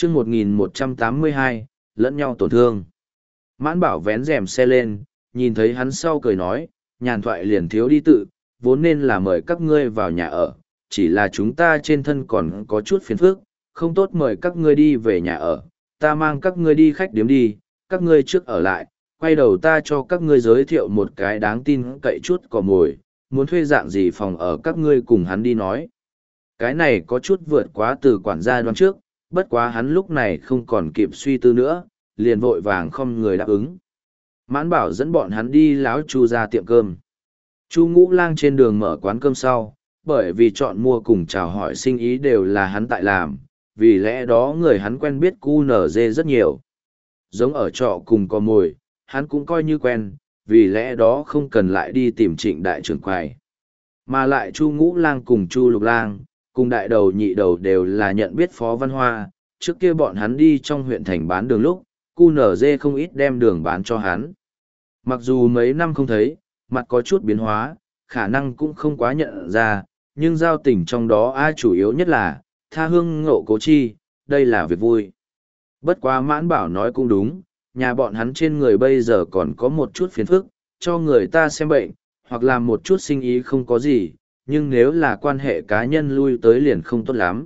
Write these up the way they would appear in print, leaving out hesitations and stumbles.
chương 1182, lẫn nhau tổn thương. Mãn Bảo vén rèm xe lên, nhìn thấy hắn sau cười nói, nhàn thoại liền thiếu đi tự, vốn nên là mời các ngươi vào nhà ở, chỉ là chúng ta trên thân còn có chút phiền phức, không tốt mời các ngươi đi về nhà ở, ta mang các ngươi đi khách điếm đi, các ngươi trước ở lại, quay đầu ta cho các ngươi giới thiệu một cái đáng tin cậy chút cò mồi, muốn thuê dạng gì phòng ở các ngươi cùng hắn đi nói. Cái này có chút vượt quá từ quản gia đoán trước, bất quá hắn lúc này không còn kịp suy tư nữa, liền vội vàng không người đáp ứng. Mãn Bảo dẫn bọn hắn đi láo Chu ra tiệm cơm. Chu Ngũ Lang trên đường mở quán cơm sau, bởi vì chọn mua cùng chào hỏi sinh ý đều là hắn tại làm, vì lẽ đó người hắn quen biết QNZ rất nhiều. Giống ở trọ cùng có mồi, hắn cũng coi như quen, vì lẽ đó không cần lại đi tìm Trịnh đại trưởng quầy. Mà lại Chu Ngũ Lang cùng Chu Lục Lang, cùng đại đầu nhị đầu đều là nhận biết Phó Văn Hoa, trước kia bọn hắn đi trong huyện thành bán đường lúc, QNZ không ít đem đường bán cho hắn. Mặc dù mấy năm không thấy, mặt có chút biến hóa, khả năng cũng không quá nhận ra, nhưng giao tình trong đó ai chủ yếu nhất là, tha hương ngộ cố chi, đây là việc vui. Bất quá Mãn Bảo nói cũng đúng, nhà bọn hắn trên người bây giờ còn có một chút phiền phức, cho người ta xem bệnh, hoặc làm một chút sinh ý không có gì, nhưng nếu là quan hệ cá nhân lui tới liền không tốt lắm.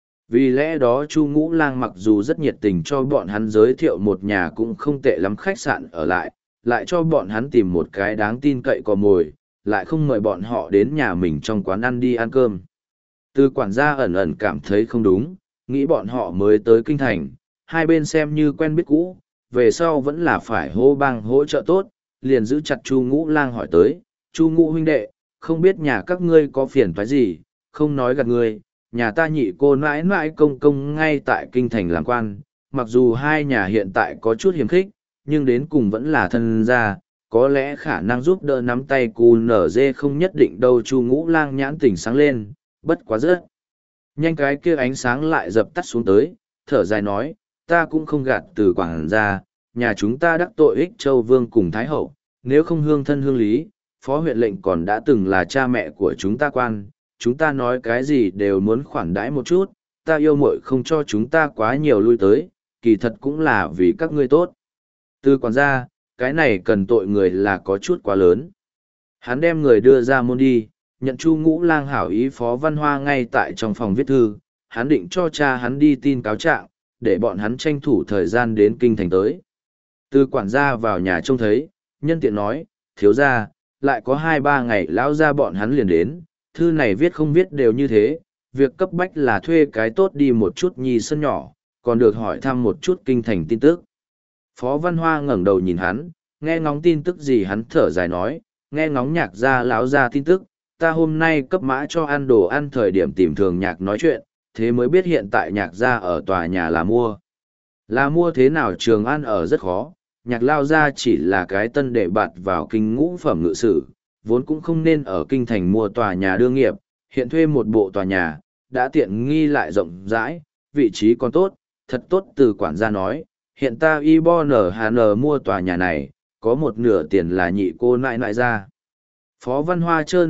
Vì lẽ đó Chu Ngũ Lang mặc dù rất nhiệt tình cho bọn hắn giới thiệu một nhà cũng không tệ lắm khách sạn ở lại cho bọn hắn tìm một cái đáng tin cậy cò mồi, lại không mời bọn họ đến nhà mình trong quán ăn đi ăn cơm. Từ quản gia ẩn ẩn cảm thấy không đúng, nghĩ bọn họ mới tới kinh thành, hai bên xem như quen biết cũ, về sau vẫn là phải hô bang hỗ trợ tốt, liền giữ chặt Chu Ngũ Lang hỏi tới, Chu Ngũ huynh đệ, không biết nhà các ngươi có phiền toái gì, không nói gạt ngươi, nhà ta nhị cô mãi mãi công công ngay tại kinh thành làm quan, mặc dù hai nhà hiện tại có chút hiềm khích, nhưng đến cùng vẫn là thân gia, có lẽ khả năng giúp đỡ nắm tay cu nở dê không nhất định đâu. Chu Ngũ Lang nhãn tỉnh sáng lên, bất quá rất nhanh cái kia ánh sáng lại dập tắt xuống tới, thở dài nói, ta cũng không gạt từ quảng gia, nhà chúng ta đắc tội Ích Châu Vương cùng Thái Hậu, nếu không hương thân hương lý, phó huyện lệnh còn đã từng là cha mẹ của chúng ta quan, chúng ta nói cái gì đều muốn khoản đãi một chút, ta yêu muội không cho chúng ta quá nhiều lui tới, kỳ thật cũng là vì các ngươi tốt. Từ quản gia, cái này cần tội người là có chút quá lớn. Hắn đem người đưa ra môn đi, nhận Chu Ngũ Lang hảo ý Phó Văn Hoa ngay tại trong phòng viết thư, hắn định cho cha hắn đi tin cáo trạng, để bọn hắn tranh thủ thời gian đến kinh thành tới. Từ quản gia vào nhà trông thấy, nhân tiện nói, thiếu gia, lại có 2-3 ngày lão gia bọn hắn liền đến, thư này viết không viết đều như thế, việc cấp bách là thuê cái tốt đi một chút nhi sân nhỏ, còn được hỏi thăm một chút kinh thành tin tức. Phó Văn Hoa ngẩng đầu nhìn hắn, nghe ngóng tin tức gì hắn thở dài nói, nghe ngóng nhạc gia lão gia tin tức, ta hôm nay cấp mã cho ăn đồ ăn thời điểm tìm thường nhạc nói chuyện, thế mới biết hiện tại nhạc gia ở tòa nhà là mua. Là mua thế nào Trường An ở rất khó, nhạc lao gia chỉ là cái tân để bạt vào kinh ngũ phẩm ngự sử, vốn cũng không nên ở kinh thành mua tòa nhà đương nghiệp, hiện thuê một bộ tòa nhà, đã tiện nghi lại rộng rãi, vị trí còn tốt, thật tốt. Từ quản gia nói, hiện ta IBONHN mua tòa nhà này, có một nửa tiền là nhị cô nại nại ra. Phó Văn Hoa chơ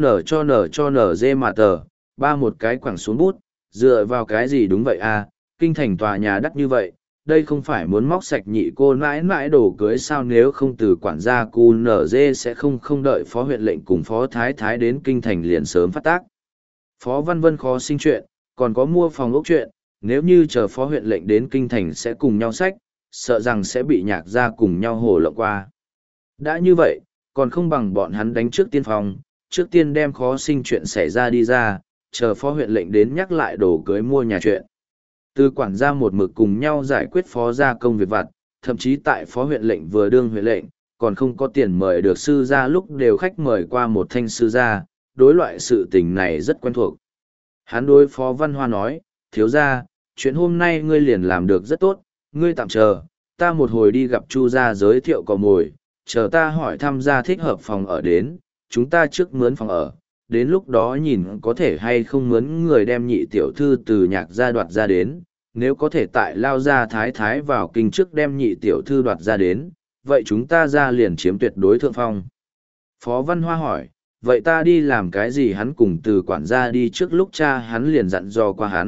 nở dê mà tờ, ba một cái quẳng xuống bút, dựa vào cái gì đúng vậy à, kinh thành tòa nhà đắt như vậy, đây không phải muốn móc sạch nhị cô nãi nãi đồ cưới sao, nếu không từ quản gia cu nở dê sẽ không đợi phó huyện lệnh cùng phó thái thái đến kinh thành liền sớm phát tác. Phó Văn Vân khó sinh chuyện, còn có mua phòng ốc chuyện, nếu như chờ phó huyện lệnh đến kinh thành sẽ cùng nhau sách, sợ rằng sẽ bị nhạc gia cùng nhau hồ lộng qua. Đã như vậy, còn không bằng bọn hắn đánh trước tiên phòng, trước tiên đem khó sinh chuyện xảy ra đi ra, chờ phó huyện lệnh đến nhắc lại đồ cưới mua nhà chuyện. Từ quản gia một mực cùng nhau giải quyết phó gia công việc vặt, thậm chí tại phó huyện lệnh vừa đương huyện lệnh, còn không có tiền mời được sư gia lúc đều khách mời qua một thanh sư gia, đối loại sự tình này rất quen thuộc. Hắn đối Phó Văn Hoa nói, thiếu gia, chuyện hôm nay ngươi liền làm được rất tốt, ngươi tạm chờ, ta một hồi đi gặp Chu gia giới thiệu cò mồi, chờ ta hỏi thăm gia thích hợp phòng ở đến, chúng ta trước mướn phòng ở, đến lúc đó nhìn có thể hay không mướn người đem nhị tiểu thư từ nhạc gia đoạt ra đến, nếu có thể tại lao gia thái thái vào kinh trước đem nhị tiểu thư đoạt ra đến, vậy chúng ta ra liền chiếm tuyệt đối thượng phong. Phó Văn Hoa hỏi, vậy ta đi làm cái gì? Hắn cùng từ quản gia đi trước lúc cha hắn liền dặn dò qua hắn,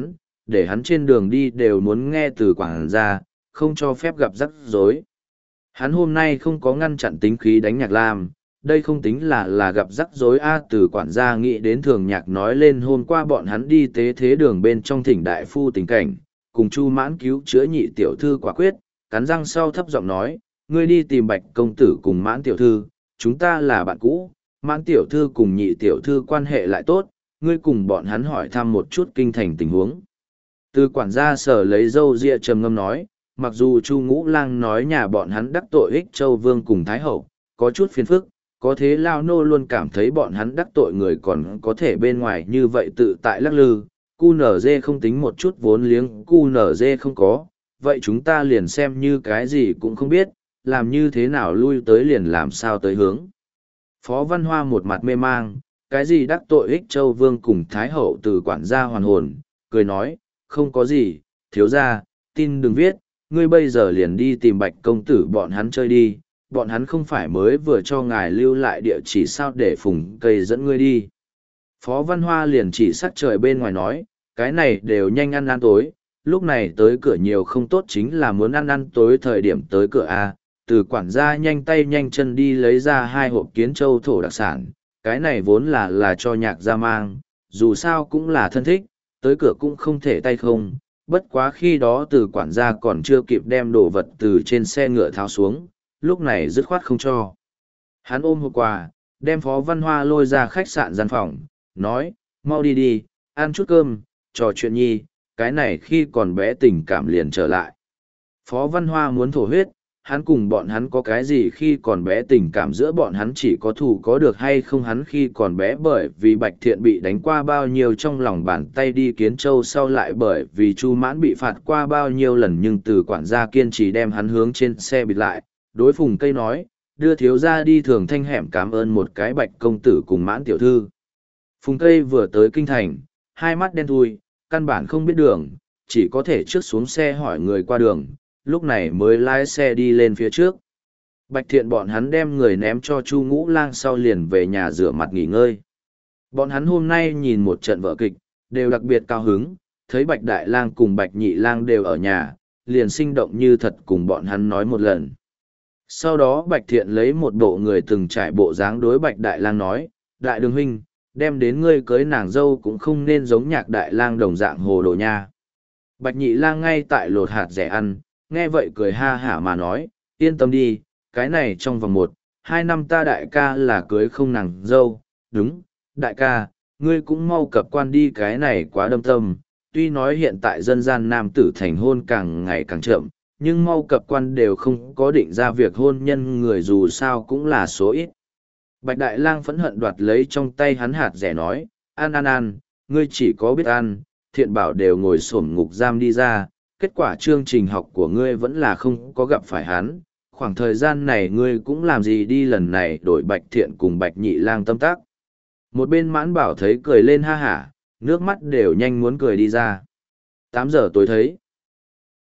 để hắn trên đường đi đều muốn nghe từ quản gia, không cho phép gặp rắc rối. Hắn hôm nay không có ngăn chặn tính khí đánh Nhạc Lam, đây không tính là gặp rắc rối từ quản gia nghĩ đến Thường Nhạc nói lên hôm qua bọn hắn đi tế thế đường bên trong thỉnh đại phu tình cảnh, cùng Chu Mãn cứu chữa nhị tiểu thư quả quyết, cắn răng sau thấp giọng nói, ngươi đi tìm Bạch công tử cùng Mãn tiểu thư, chúng ta là bạn cũ, Mãn tiểu thư cùng nhị tiểu thư quan hệ lại tốt, ngươi cùng bọn hắn hỏi thăm một chút kinh thành tình huống. Từ quản gia sở lấy râu ria trầm ngâm nói, mặc dù Chu Ngũ Lang nói nhà bọn hắn đắc tội Ích Châu Vương cùng Thái Hậu, có chút phiền phức, có thế Lao Nô luôn cảm thấy bọn hắn đắc tội người còn có thể bên ngoài như vậy tự tại lắc lư, cu nở dê không tính một chút vốn liếng, cu nở dê không có, vậy chúng ta liền xem như cái gì cũng không biết, làm như thế nào lui tới liền làm sao tới hướng. Phó Văn Hoa một mặt mê mang, cái gì đắc tội Ích Châu Vương cùng Thái Hậu từ quản gia hoàn hồn, cười nói, không có gì, thiếu gia, tin đừng viết, ngươi bây giờ liền đi tìm Bạch công tử bọn hắn chơi đi, bọn hắn không phải mới vừa cho ngài lưu lại địa chỉ sao để Phùng Cây dẫn ngươi đi. Phó Văn Hoa liền chỉ sắc trời bên ngoài nói, cái này đều nhanh ăn tối, lúc này tới cửa nhiều không tốt chính là muốn ăn tối thời điểm tới cửa A, từ quản gia nhanh tay nhanh chân đi lấy ra 2 hộp kiến châu thổ đặc sản, cái này vốn là cho Nhạc gia mang, dù sao cũng là thân thích, tới cửa cũng không thể tay không, bất quá khi đó từ quản gia còn chưa kịp đem đồ vật từ trên xe ngựa tháo xuống, lúc này dứt khoát không cho. Hắn ôm hộp quà, đem Phó Văn Hoa lôi ra khách sạn gian phòng, nói, mau đi đi, ăn chút cơm, trò chuyện nhi, cái này khi còn bé tình cảm liền trở lại. Phó Văn Hoa muốn thổ huyết, hắn cùng bọn hắn có cái gì khi còn bé tình cảm giữa bọn hắn chỉ có thù có được hay không hắn khi còn bé bởi vì Bạch Thiện bị đánh qua bao nhiêu trong lòng bàn tay đi Kiến Châu sau lại bởi vì Chu Mãn bị phạt qua bao nhiêu lần nhưng từ quản gia kiên trì đem hắn hướng trên xe bịt lại, đối Phùng Cây nói, đưa thiếu gia đi Thường Thanh hẻm cảm ơn một cái Bạch công tử cùng Mãn tiểu thư. Phùng Cây vừa tới kinh thành, hai mắt đen thui, căn bản không biết đường, chỉ có thể trước xuống xe hỏi người qua đường, lúc này mới lái xe đi lên phía trước. Bạch Thiện bọn hắn đem người ném cho Chu Ngũ Lang sau liền về nhà rửa mặt nghỉ ngơi. Bọn hắn hôm nay nhìn một trận vở kịch, đều đặc biệt cao hứng, thấy Bạch Đại Lang cùng Bạch Nhị Lang đều ở nhà, liền sinh động như thật cùng bọn hắn nói một lần. Sau đó Bạch Thiện lấy một bộ người từng trải bộ dáng đối Bạch Đại Lang nói, Đại Đường huynh, đem đến ngươi cưới nàng dâu cũng không nên giống Nhạc Đại Lang đồng dạng hồ đồ nha. Bạch Nhị Lang ngay tại lột hạt rẻ ăn, nghe vậy cười ha hả mà nói, yên tâm đi, cái này trong vòng 1-2 năm ta đại ca là cưới không nàng dâu, đúng, đại ca, ngươi cũng mau cập quan đi cái này quá đâm tâm, tuy nói hiện tại dân gian nam tử thành hôn càng ngày càng chậm, nhưng mau cập quan đều không có định ra việc hôn nhân người dù sao cũng là số ít. Bạch Đại Lang phẫn hận đoạt lấy trong tay hắn hạt rẻ nói, ăn, ngươi chỉ có biết ăn, Thiện Bảo đều ngồi xổm ngục giam đi ra, kết quả chương trình học của ngươi vẫn là không có gặp phải hắn, khoảng thời gian này ngươi cũng làm gì đi lần này đổi Bạch Thiện cùng Bạch Nhị Lang tâm tác. Một bên Mãn Bảo thấy cười lên ha hả, nước mắt đều nhanh muốn cười đi ra. 8 giờ tối thấy,